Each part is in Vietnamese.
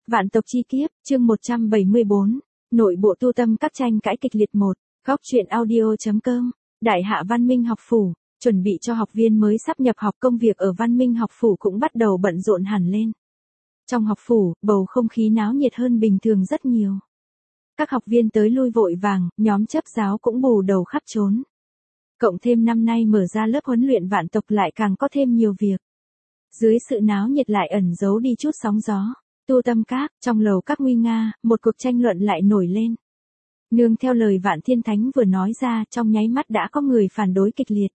Vạn tộc chi kiếp, chương 174. Nội bộ tu tâm các tranh cãi kịch liệt 1. Góc truyện audio.com. Đại hạ Văn Minh học phủ, chuẩn bị cho học viên mới sắp nhập học. Công việc ở Văn Minh học phủ cũng bắt đầu bận rộn hẳn lên. Trong học phủ, bầu không khí náo nhiệt hơn bình thường rất nhiều. Các học viên tới lui vội vàng, nhóm chấp giáo cũng bù đầu khắp trốn. Cộng thêm năm nay mở ra lớp huấn luyện vạn tộc lại càng có thêm nhiều việc. Dưới sự náo nhiệt lại ẩn giấu đi chút sóng gió. Tu tâm các, trong lầu các nguy nga, một cuộc tranh luận lại nổi lên. Nương theo lời Vạn Thiên Thánh vừa nói ra, trong nháy mắt đã có người phản đối kịch liệt.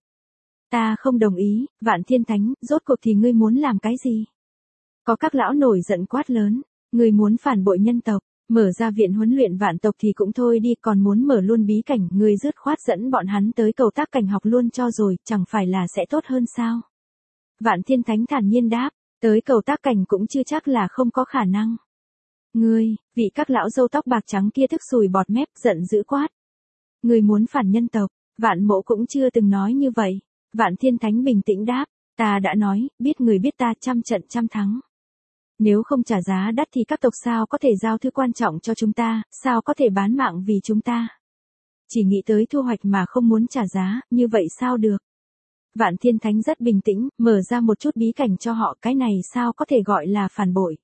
Ta không đồng ý, Vạn Thiên Thánh, rốt cuộc thì ngươi muốn làm cái gì? Có các lão nổi giận quát lớn, ngươi muốn phản bội nhân tộc, mở ra viện huấn luyện vạn tộc thì cũng thôi đi, còn muốn mở luôn bí cảnh, ngươi dứt khoát dẫn bọn hắn tới cầu tác cảnh học luôn cho rồi, chẳng phải là sẽ tốt hơn sao? Vạn Thiên Thánh thản nhiên đáp, tới cầu tác cảnh cũng chưa chắc là không có khả năng. Ngươi, vị các lão râu tóc bạc trắng kia tức sùi bọt mép, giận dữ quát. Ngươi muốn phản nhân tộc, Vạn Mỗ cũng chưa từng nói như vậy. Vạn Thiên Thánh bình tĩnh đáp, ta đã nói, biết người biết ta, trăm trận trăm thắng. Nếu không trả giá đắt thì các tộc sao có thể giao thứ quan trọng cho chúng ta, sao có thể bán mạng vì chúng ta. Chỉ nghĩ tới thu hoạch mà không muốn trả giá, như vậy sao được. Vạn Thiên Thánh rất bình tĩnh, mở ra một chút bí cảnh cho họ, cái này sao có thể gọi là phản bội.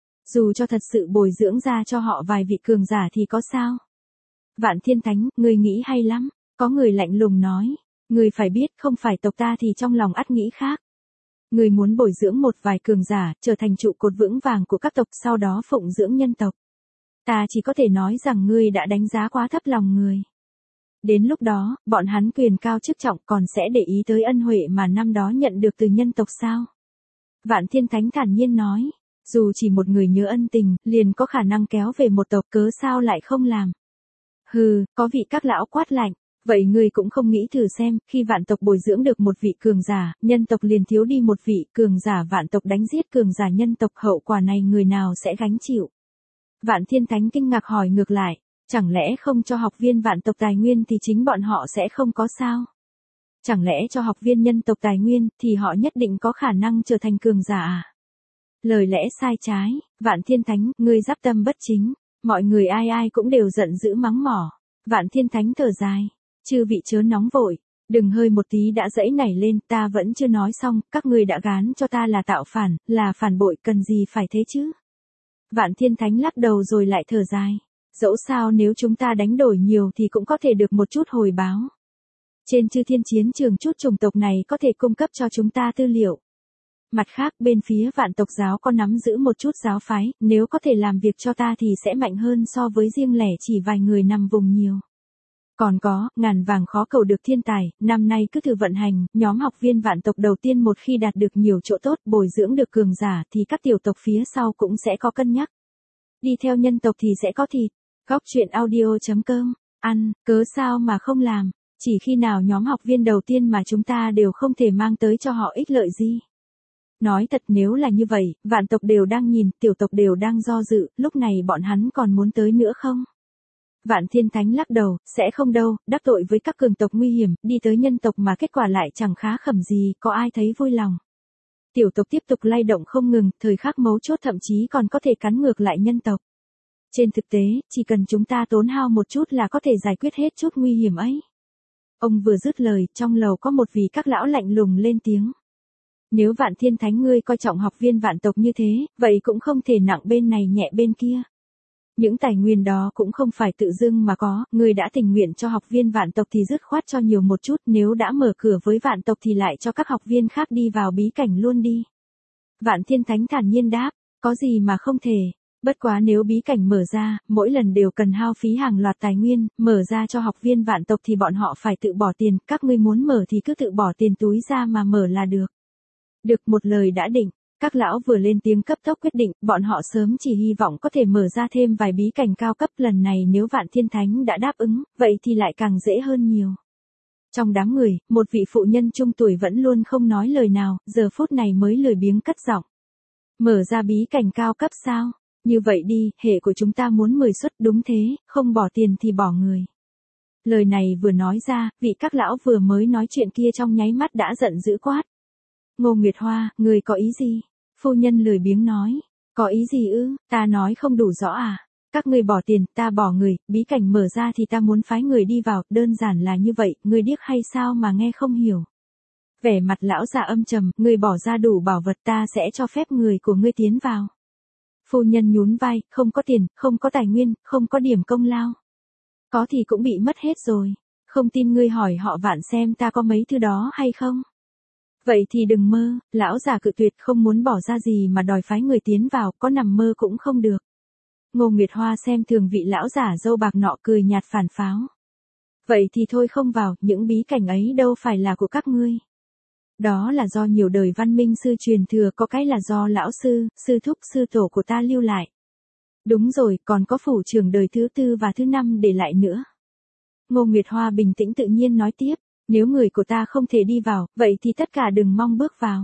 Dù cho thật sự bồi dưỡng ra cho họ vài vị cường giả thì có sao. Vạn Thiên Thánh, ngươi nghĩ hay lắm, có người lạnh lùng nói, ngươi phải biết không phải tộc ta thì trong lòng ắt nghĩ khác. Ngươi muốn bồi dưỡng một vài cường giả, trở thành trụ cột vững vàng của các tộc, sau đó phụng dưỡng nhân tộc. Ta chỉ có thể nói rằng ngươi đã đánh giá quá thấp lòng người. Đến lúc đó, bọn hắn quyền cao chức trọng còn sẽ để ý tới ân huệ mà năm đó nhận được từ nhân tộc sao? Vạn Thiên Thánh thản nhiên nói, dù chỉ một người nhớ ân tình, liền có khả năng kéo về một tộc, cớ sao lại không làm? Hừ, có vị các lão quát lạnh, vậy ngươi cũng không nghĩ thử xem, khi vạn tộc bồi dưỡng được một vị cường giả, nhân tộc liền thiếu đi một vị cường giả, vạn tộc đánh giết cường giả nhân tộc, hậu quả này người nào sẽ gánh chịu? Vạn Thiên Thánh kinh ngạc hỏi ngược lại. Chẳng lẽ không cho học viên vạn tộc tài nguyên thì chính bọn họ sẽ không có sao? Chẳng lẽ cho học viên nhân tộc tài nguyên thì họ nhất định có khả năng trở thành cường giả à? Lời lẽ sai trái, Vạn Thiên Thánh, ngươi giáp tâm bất chính, mọi người ai ai cũng đều giận dữ mắng mỏ. Vạn Thiên Thánh thở dài, chư vị chớ nóng vội, đừng hơi một tí đã dẫy nảy lên, ta vẫn chưa nói xong, các ngươi đã gán cho ta là tạo phản, là phản bội, cần gì phải thế chứ? Vạn Thiên Thánh lắc đầu rồi lại thở dài. Dẫu sao nếu chúng ta đánh đổi nhiều thì cũng có thể được một chút hồi báo. Trên chư thiên chiến trường chút chủng tộc này có thể cung cấp cho chúng ta tư liệu. Mặt khác bên phía vạn tộc giáo có nắm giữ một chút giáo phái, nếu có thể làm việc cho ta thì sẽ mạnh hơn so với riêng lẻ chỉ vài người nằm vùng nhiều. Còn có, ngàn vàng khó cầu được thiên tài, năm nay cứ thử vận hành, nhóm học viên vạn tộc đầu tiên một khi đạt được nhiều chỗ tốt, bồi dưỡng được cường giả thì các tiểu tộc phía sau cũng sẽ có cân nhắc. Đi theo nhân tộc thì sẽ có thịt. Góc truyện audio.com, ăn, cớ sao mà không làm, chỉ khi nào nhóm học viên đầu tiên mà chúng ta đều không thể mang tới cho họ ích lợi gì. Nói thật, nếu là như vậy, vạn tộc đều đang nhìn, tiểu tộc đều đang do dự, lúc này bọn hắn còn muốn tới nữa không? Vạn Thiên Thánh lắc đầu, sẽ không đâu, đắc tội với các cường tộc nguy hiểm, đi tới nhân tộc mà kết quả lại chẳng khá khẩm gì, có ai thấy vui lòng. Tiểu tộc tiếp tục lay động không ngừng, thời khắc mấu chốt thậm chí còn có thể cắn ngược lại nhân tộc. Trên thực tế, chỉ cần chúng ta tốn hao một chút là có thể giải quyết hết chút nguy hiểm ấy. Ông vừa dứt lời, trong lầu có một vị các lão lạnh lùng lên tiếng. Nếu Vạn Thiên Thánh ngươi coi trọng học viên vạn tộc như thế, vậy cũng không thể nặng bên này nhẹ bên kia. Những tài nguyên đó cũng không phải tự dưng mà có, ngươi đã tình nguyện cho học viên vạn tộc thì dứt khoát cho nhiều một chút, nếu đã mở cửa với vạn tộc thì lại cho các học viên khác đi vào bí cảnh luôn đi. Vạn Thiên Thánh thản nhiên đáp, có gì mà không thể. Bất quá nếu bí cảnh mở ra, mỗi lần đều cần hao phí hàng loạt tài nguyên, mở ra cho học viên vạn tộc thì bọn họ phải tự bỏ tiền, các ngươi muốn mở thì cứ tự bỏ tiền túi ra mà mở là được. Được, một lời đã định, các lão vừa lên tiếng cấp tốc quyết định, bọn họ sớm chỉ hy vọng có thể mở ra thêm vài bí cảnh cao cấp, lần này nếu Vạn Thiên Thánh đã đáp ứng, vậy thì lại càng dễ hơn nhiều. Trong đám người, một vị phụ nhân trung tuổi vẫn luôn không nói lời nào, giờ phút này mới lười biếng cất giọng. Mở ra bí cảnh cao cấp sao? Như vậy đi, hệ của chúng ta muốn 10 suất, đúng thế, không bỏ tiền thì bỏ người. Lời này vừa nói ra, vị các lão vừa mới nói chuyện kia trong nháy mắt đã giận dữ quát. Ngô Nguyệt Hoa, người có ý gì? Phu nhân lười biếng nói. Có ý gì ư, ta nói không đủ rõ à? Các ngươi bỏ tiền, ta bỏ người, bí cảnh mở ra thì ta muốn phái người đi vào, đơn giản là như vậy, ngươi điếc hay sao mà nghe không hiểu. Vẻ mặt lão già âm trầm, ngươi bỏ ra đủ bảo vật ta sẽ cho phép người của ngươi tiến vào. Phu nhân nhún vai, không có tiền, không có tài nguyên, không có điểm công lao. Có thì cũng bị mất hết rồi. Không tin ngươi hỏi họ Vạn xem ta có mấy thứ đó hay không. Vậy thì đừng mơ, lão già cự tuyệt không muốn bỏ ra gì mà đòi phái người tiến vào, có nằm mơ cũng không được. Ngô Nguyệt Hoa xem thường vị lão giả râu bạc nọ cười nhạt phản pháo. Vậy thì thôi không vào, những bí cảnh ấy đâu phải là của các ngươi. Đó là do nhiều đời văn minh sư truyền thừa, có cái là do lão sư, sư thúc sư tổ của ta lưu lại. Đúng rồi, còn có phủ trưởng đời thứ 4 và thứ 5 để lại nữa. Ngô Nguyệt Hoa bình tĩnh tự nhiên nói tiếp, nếu người của ta không thể đi vào, vậy thì tất cả đừng mong bước vào.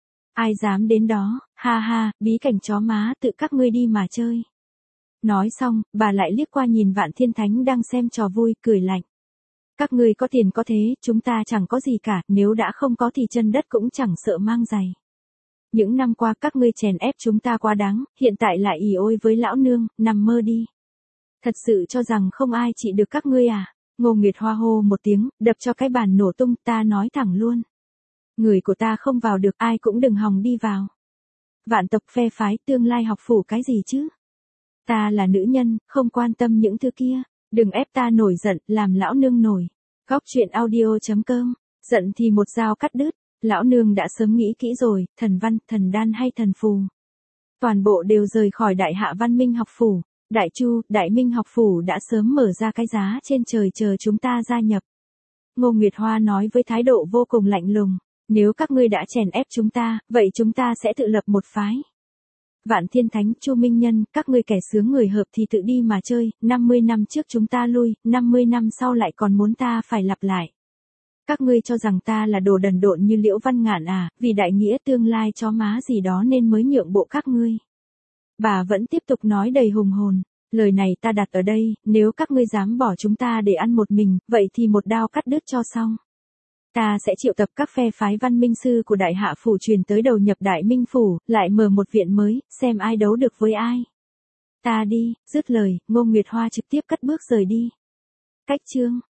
Ai dám đến đó, ha ha, bí cảnh chó má tự các ngươi đi mà chơi. Nói xong, bà lại liếc qua nhìn Vạn Thiên Thánh đang xem trò vui, cười lạnh. Các ngươi có tiền có thế, chúng ta chẳng có gì cả, nếu đã không có thì chân đất cũng chẳng sợ mang giày. Những năm qua các ngươi chèn ép chúng ta quá đáng, hiện tại lại ỉ ôi với lão nương, nằm mơ đi. Thật sự cho rằng không ai trị được các ngươi à? Ngô Nguyệt Hoa hô một tiếng, đập cho cái bàn nổ tung, ta nói thẳng luôn. Người của ta không vào được, ai cũng đừng hòng đi vào. Vạn tộc phe phái, tương lai học phủ cái gì chứ? Ta là nữ nhân, không quan tâm những thứ kia. Đừng ép ta nổi giận, làm lão nương nổi. Góc truyện audio.com. Giận thì một dao cắt đứt. Lão nương đã sớm nghĩ kỹ rồi, thần văn, thần đan hay thần phù. Toàn bộ đều rời khỏi Đại Hạ Văn Minh học phủ. Đại Chu, Đại Minh học phủ đã sớm mở ra cái giá trên trời chờ chúng ta gia nhập. Ngô Nguyệt Hoa nói với thái độ vô cùng lạnh lùng. Nếu các ngươi đã chèn ép chúng ta, vậy chúng ta sẽ tự lập một phái. Vạn Thiên Thánh, Chu Minh Nhân, các ngươi kẻ sướng người hợp thì tự đi mà chơi, 50 năm trước chúng ta lui, 50 năm sau lại còn muốn ta phải lặp lại. Các ngươi cho rằng ta là đồ đần độn như Liễu Văn Ngạn à, vì đại nghĩa tương lai chó má gì đó nên mới nhượng bộ các ngươi. Bà vẫn tiếp tục nói đầy hùng hồn, lời này ta đặt ở đây, nếu các ngươi dám bỏ chúng ta để ăn một mình, vậy thì một đao cắt đứt cho xong. Ta sẽ triệu tập các phe phái văn minh sư của Đại Hạ phủ truyền tới đầu nhập Đại Minh phủ, lại mở một viện mới, xem ai đấu được với ai. Ta đi, dứt lời, Ngô Nguyệt Hoa trực tiếp cất bước rời đi. Cách chương